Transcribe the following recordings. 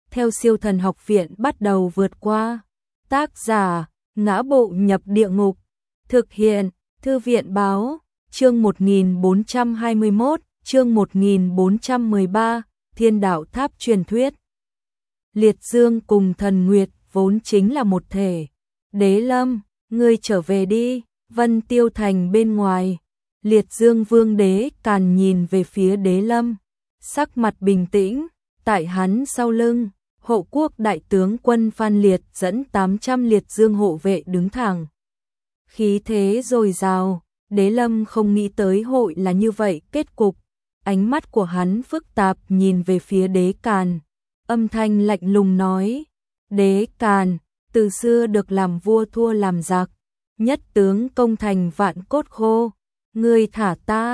theo Siêu Thần Học Viện bắt đầu vượt qua. Tác giả: Ngã Bộ Nhập Địa Ngục. Thực hiện: Thư viện báo. Chương 1421, chương 1413, Thiên Đạo Tháp truyền thuyết. Liệt Dương cùng Thần Nguyệt vốn chính là một thể. Đế Lâm, ngươi trở về đi. Vân Tiêu Thành bên ngoài, Liệt Dương Vương Đế Càn nhìn về phía Đế Lâm, sắc mặt bình tĩnh. Tại hắn sau lưng, Hộ Quốc đại tướng quân Phan Liệt dẫn 800 Liệt Dương hộ vệ đứng thẳng. Khí thế dồi dào. Đế Lâm không nghĩ tới hội là như vậy kết cục. Ánh mắt của hắn phức tạp nhìn về phía Đế Càn, âm thanh lạnh lùng nói: Đế Càn, từ xưa được làm vua thua làm giặc, nhất tướng công thành vạn cốt khô. Ngươi thả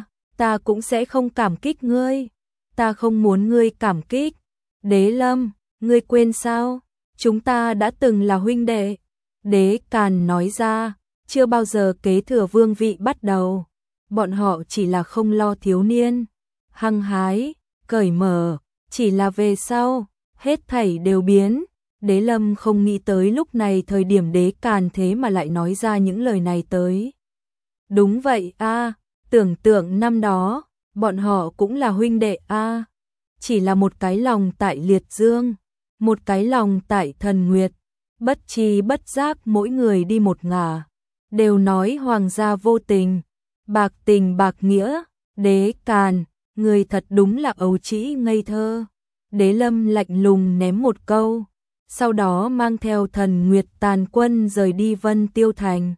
ta cũng sẽ không cảm kích ngươi. Ta không muốn ngươi cảm kích. Đế Lâm, ngươi quên sao? Chúng ta đã từng là huynh đệ. Đế Càn nói ra, chưa bao giờ kế thừa vương vị bắt đầu. Bọn họ chỉ là không lo thiếu niên, hăng hái, cởi mở, chỉ là về sau, hết thảy đều biến. Đế Lâm không nghĩ tới lúc này thời điểm Đế Càn thế mà lại nói ra những lời này tới. Đúng vậy a, tưởng tượng năm đó, bọn họ cũng là huynh đệ a, chỉ là một cái lòng tại Liệt Dương, một cái lòng tại Thần Nguyệt, bất tri bất giác mỗi người đi một ngả, đều nói hoàng gia vô tình, bạc tình bạc nghĩa. Đế Càn, người thật đúng là ấu trĩ ngây thơ. Đế Lâm lạnh lùng ném một câu, sau đó mang theo Thần Nguyệt tàn quân rời đi Vân Tiêu Thành.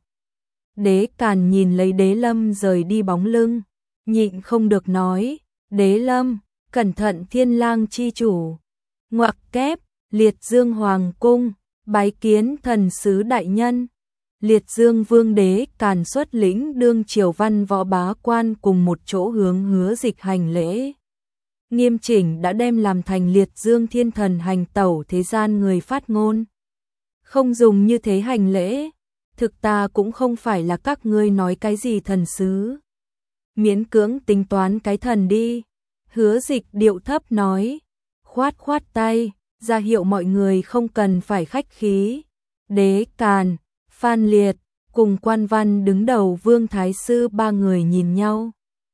Đế Càn nhìn lấy Đế Lâm rời đi bóng lưng, nhịn không được nói: Đế Lâm, cẩn thận Thiên Lang chi chủ. Ngoặc kép, Liệt Dương Hoàng cung, bái kiến thần sứ đại nhân. Liệt Dương Vương Đế Càn xuất lĩnh đương triều văn võ bá quan cùng một chỗ hướng Hứa Dịch hành lễ. Nghiêm chỉnh đã đem làm thành Liệt Dương Thiên Thần hành tẩu thế gian người phát ngôn. Không dùng như thế hành lễ, thực ta cũng không phải là các ngươi nói cái gì thần sứ. Miễn cưỡng tính toán cái thần đi. Hứa Dịch điệu thấp nói, khoát khoát tay, ra hiệu mọi người không cần phải khách khí. Đế Càn, Phan Liệt, cùng Quan Văn đứng đầu Vương Thái Sư ba người nhìn nhau.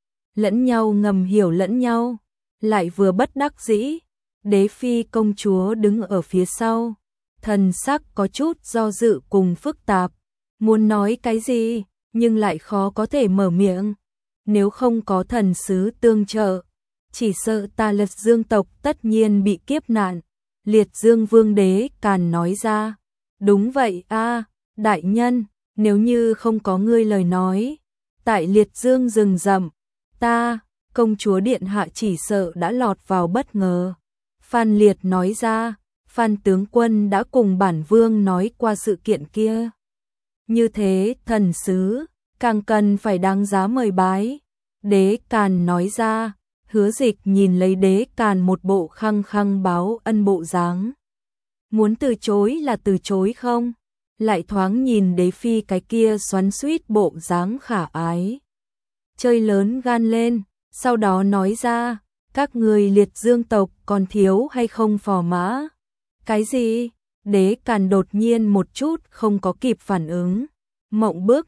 Lẫn nhau ngầm hiểu lẫn nhau, lại vừa bất đắc dĩ. Đế Phi công chúa đứng ở phía sau, thần sắc có chút do dự cùng phức tạp. Muốn nói cái gì, nhưng lại khó có thể mở miệng. Nếu không có thần sứ tương trợ, chỉ sợ ta Liệt Dương tộc tất nhiên bị kiếp nạn. Liệt Dương Vương Đế Càn nói ra, đúng vậy a, đại nhân, nếu như không có ngươi lời nói, tại Liệt Dương rừng rậm, ta, công chúa điện hạ chỉ sợ đã lọt vào bất ngờ. Phan Liệt nói ra, Phan tướng quân đã cùng bản vương nói qua sự kiện kia. Như thế, thần sứ, càng cần phải đáng giá mời bái. Đế Càn nói ra, Hứa Dịch nhìn lấy Đế Càn một bộ khăng khăng báo ân bộ dáng. Muốn từ chối là từ chối không? Lại thoáng nhìn Đế Phi cái kia xoắn xuýt bộ dáng khả ái. Chơi lớn gan lên, sau đó nói ra, các người Liệt Dương tộc còn thiếu hay không phò mã? Cái gì? Đế Càn đột nhiên một chút không có kịp phản ứng. Mộng bức,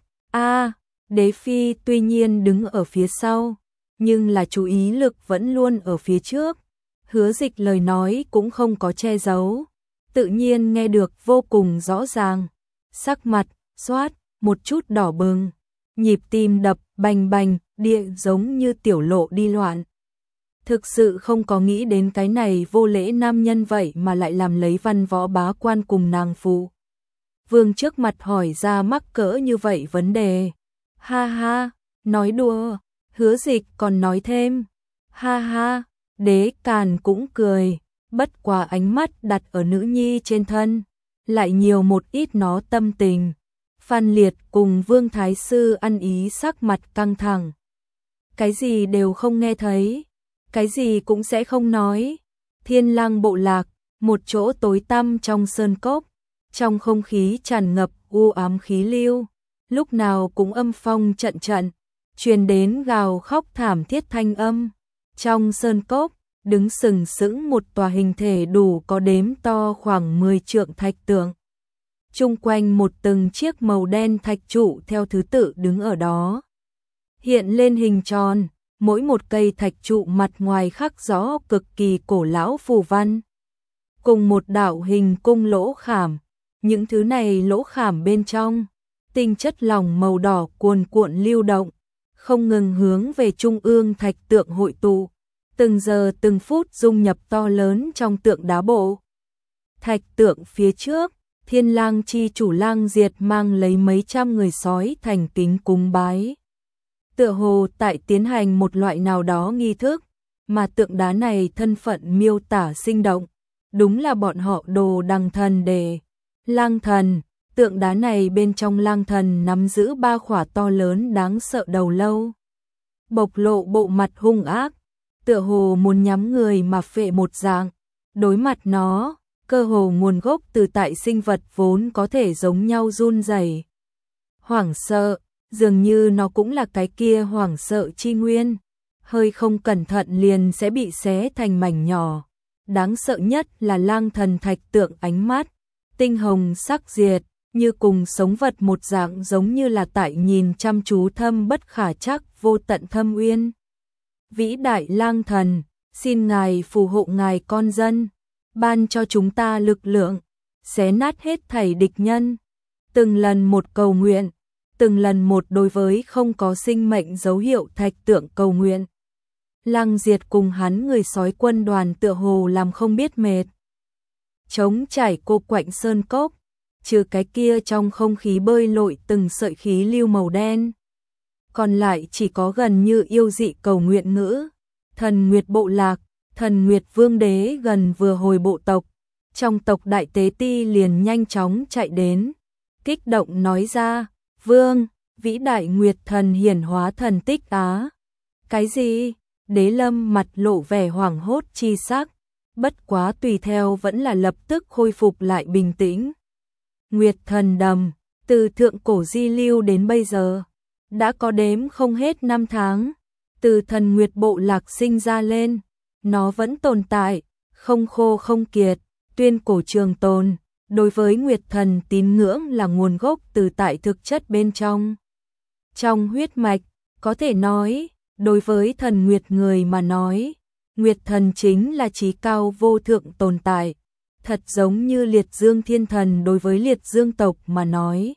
Đế Phi tuy nhiên đứng ở phía sau, nhưng là chú ý lực vẫn luôn ở phía trước. Hứa Dịch lời nói cũng không có che giấu, tự nhiên nghe được vô cùng rõ ràng. Sắc mặt, xoát, một chút đỏ bừng, nhịp tim đập bành bành, địa giống như tiểu lộ đi loạn. Thực sự không có nghĩ đến cái này vô lễ nam nhân vậy mà lại làm lấy văn võ bá quan cùng nàng phụ vương trước mặt hỏi ra mắc cỡ như vậy vấn đề. Ha ha, nói đùa. Hứa Dịch còn nói thêm, ha ha. Đế Càn cũng cười, bất quá ánh mắt đặt ở nữ nhi trên thân, lại nhiều một ít nó tâm tình. Phan Liệt cùng Vương Thái Sư ăn ý sắc mặt căng thẳng. Cái gì đều không nghe thấy, cái gì cũng sẽ không nói. Thiên Lang bộ lạc, một chỗ tối tăm trong sơn cốc, trong không khí tràn ngập u ám khí lưu, lúc nào cũng âm phong trận trận, truyền đến gào khóc thảm thiết thanh âm. Trong sơn cốc, đứng sừng sững một tòa hình thể đủ có đếm to khoảng 10 trượng thạch tượng. Chung quanh một từng chiếc màu đen thạch trụ theo thứ tự đứng ở đó. Hiện lên hình tròn, mỗi một cây thạch trụ mặt ngoài khắc rõ cực kỳ cổ lão phù văn. Cùng một đạo hình cung lỗ khảm, những thứ này lỗ khảm bên trong, tinh chất lỏng màu đỏ cuồn cuộn lưu động, không ngừng hướng về trung ương thạch tượng hội tụ, từng giờ từng phút dung nhập to lớn trong tượng đá bộ. Thạch tượng phía trước, Thiên Lang chi chủ Lang Diệt mang lấy mấy trăm người sói thành kính cúng bái. Tựa hồ tại tiến hành một loại nào đó nghi thức, mà tượng đá này thân phận miêu tả sinh động, đúng là bọn họ Đồ Đằng Thần Đề. Lang thần, tượng đá này bên trong lang thần nắm giữ 3 khỏa to lớn đáng sợ đầu lâu. Bộc lộ bộ mặt hung ác, tựa hồ muốn nhắm người mà phệ một dạng. Đối mặt nó, cơ hồ nguồn gốc từ tại sinh vật vốn có thể giống nhau run rẩy. Hoảng sợ, dường như nó cũng là cái kia hoảng sợ chi nguyên. Hơi không cẩn thận liền sẽ bị xé thành mảnh nhỏ. Đáng sợ nhất là lang thần thạch tượng ánh mắt, tinh hồng sắc diệt, như cùng sống vật một dạng, giống như là tại nhìn chăm chú thâm bất khả trắc vô tận thâm uyên. Vĩ đại lang thần, xin ngài phù hộ ngài con dân, ban cho chúng ta lực lượng, xé nát hết thảy địch nhân. Từng lần một cầu nguyện, từng lần một đối với không có sinh mệnh dấu hiệu thạch tượng cầu nguyện. Lang Diệt cùng hắn người sói quân đoàn tựa hồ làm không biết mệt. Trống trải cô quạnh sơn cốc, trừ cái kia trong không khí bơi lội từng sợi khí lưu màu đen. Còn lại chỉ có gần như yêu dị cầu nguyện ngữ. Thần Nguyệt bộ lạc, Thần Nguyệt Vương đế gần vừa hồi bộ tộc. Trong tộc đại tế ti liền nhanh chóng chạy đến, kích động nói ra, Vương, vĩ đại Nguyệt thần hiển hóa thần tích á. Cái gì? Đế Lâm mặt lộ vẻ hoảng hốt chi sắc, bất quá tùy theo vẫn là lập tức khôi phục lại bình tĩnh. Nguyệt thần đầm, từ thượng cổ di lưu đến bây giờ, đã có đếm không hết năm tháng, từ thần Nguyệt bộ lạc sinh ra lên, nó vẫn tồn tại, không khô không kiệt, tuyên cổ trường tồn. Đối với Nguyệt thần tín ngưỡng là nguồn gốc từ tại thực chất bên trong. Trong huyết mạch, có thể nói, đối với thần Nguyệt người mà nói, Nguyệt thần chính là chí cao vô thượng tồn tại, thật giống như Liệt Dương Thiên Thần đối với Liệt Dương tộc mà nói.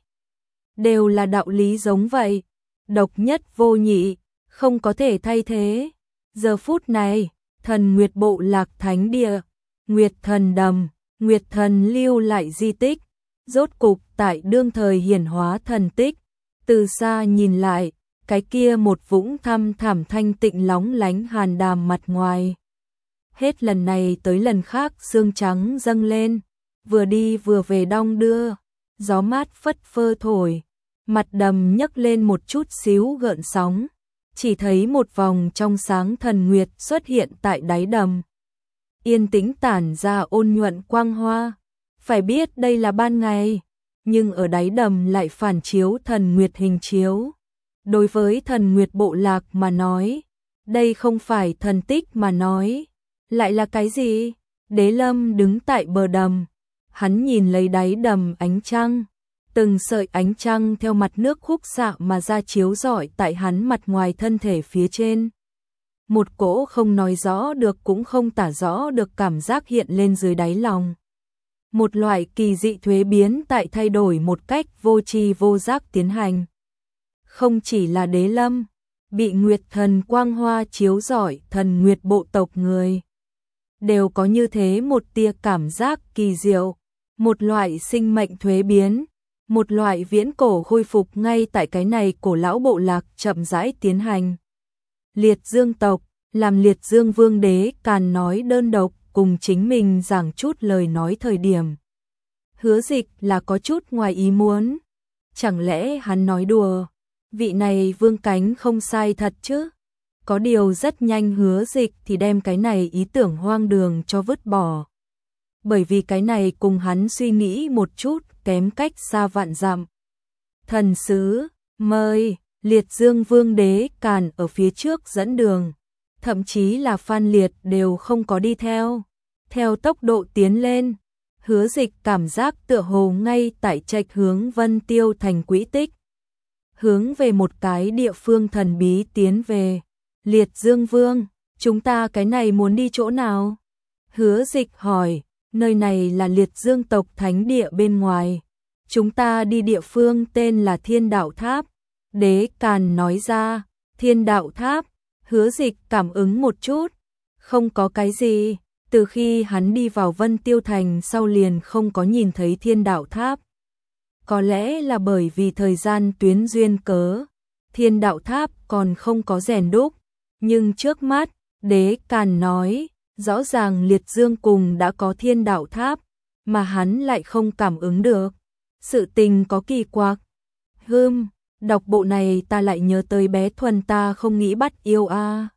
Đều là đạo lý giống vậy, độc nhất vô nhị, không có thể thay thế. Giờ phút này, thần Nguyệt bộ lạc thánh địa, Nguyệt thần đầm, Nguyệt thần lưu lại di tích, rốt cục tại đương thời hiển hóa thần tích. Từ xa nhìn lại, cái kia một vũng thăm thẳm thanh tịnh lóng lánh hàn đàm mặt ngoài. Hết lần này tới lần khác sương trắng dâng lên, vừa đi vừa về đong đưa, gió mát phất phơ thổi, mặt đầm nhấc lên một chút xíu gợn sóng, chỉ thấy một vòng trong sáng thần nguyệt xuất hiện tại đáy đầm. Yên tĩnh tản ra ôn nhuận quang hoa, phải biết đây là ban ngày, nhưng ở đáy đầm lại phản chiếu thần nguyệt hình chiếu. Đối với thần Nguyệt bộ lạc mà nói, đây không phải thần tích mà nói, lại là cái gì? Đế Lâm đứng tại bờ đầm, hắn nhìn lấy đáy đầm ánh trăng, từng sợi ánh trăng theo mặt nước khúc xạ mà ra chiếu rọi tại hắn mặt ngoài thân thể phía trên. Một cỗ không nói rõ được cũng không tả rõ được cảm giác hiện lên dưới đáy lòng. Một loại kỳ dị thuế biến tại thay đổi một cách vô tri vô giác tiến hành. Không chỉ là Đế Lâm, bị Nguyệt thần quang hoa chiếu rọi thần Nguyệt bộ tộc người, đều có như thế một tia cảm giác kỳ diệu, một loại sinh mệnh thuế biến, một loại viễn cổ khôi phục ngay tại cái này cổ lão bộ lạc chậm rãi tiến hành. Liệt Dương tộc, làm Liệt Dương Vương đế Càn nói đơn độc cùng chính mình giảng chút lời nói thời điểm. Hứa Dịch là có chút ngoài ý muốn, chẳng lẽ hắn nói đùa? Vị này vương cánh không sai thật chứ? Có điều rất nhanh Hứa Dịch thì đem cái này ý tưởng hoang đường cho vứt bỏ. Bởi vì cái này cùng hắn suy nghĩ một chút kém cách xa vạn dặm. Thần sứ, mời, Liệt Dương Vương đế Càn ở phía trước dẫn đường. thậm chí là Phan Liệt đều không có đi theo. Theo tốc độ tiến lên, Hứa Dịch cảm giác tựa hồ ngay tại trạch hướng Vân Tiêu Thành quỹ tích. Hướng về một cái địa phương thần bí tiến về. Liệt Dương Vương, chúng ta cái này muốn đi chỗ nào? Hứa Dịch hỏi, nơi này là Liệt Dương tộc thánh địa bên ngoài. Chúng ta đi địa phương tên là Thiên Đạo Tháp. Đế Càn nói ra, Thiên Đạo Tháp. Hứa Dịch cảm ứng một chút, không có cái gì. Từ khi hắn đi vào Vân Tiêu Thành sau liền không có nhìn thấy Thiên Đạo Tháp. Có lẽ là bởi vì thời gian tuyến duyên cớ, Thiên Đạo Tháp còn không có rèn đúc. Nhưng trước mắt, Đế Càn nói, rõ ràng Liệt Dương cùng đã có Thiên Đạo Tháp, mà hắn lại không cảm ứng được. Sự tình có kỳ quặc. Đọc bộ này ta lại nhớ tới bé Thuần ta không nghĩ bắt yêu a.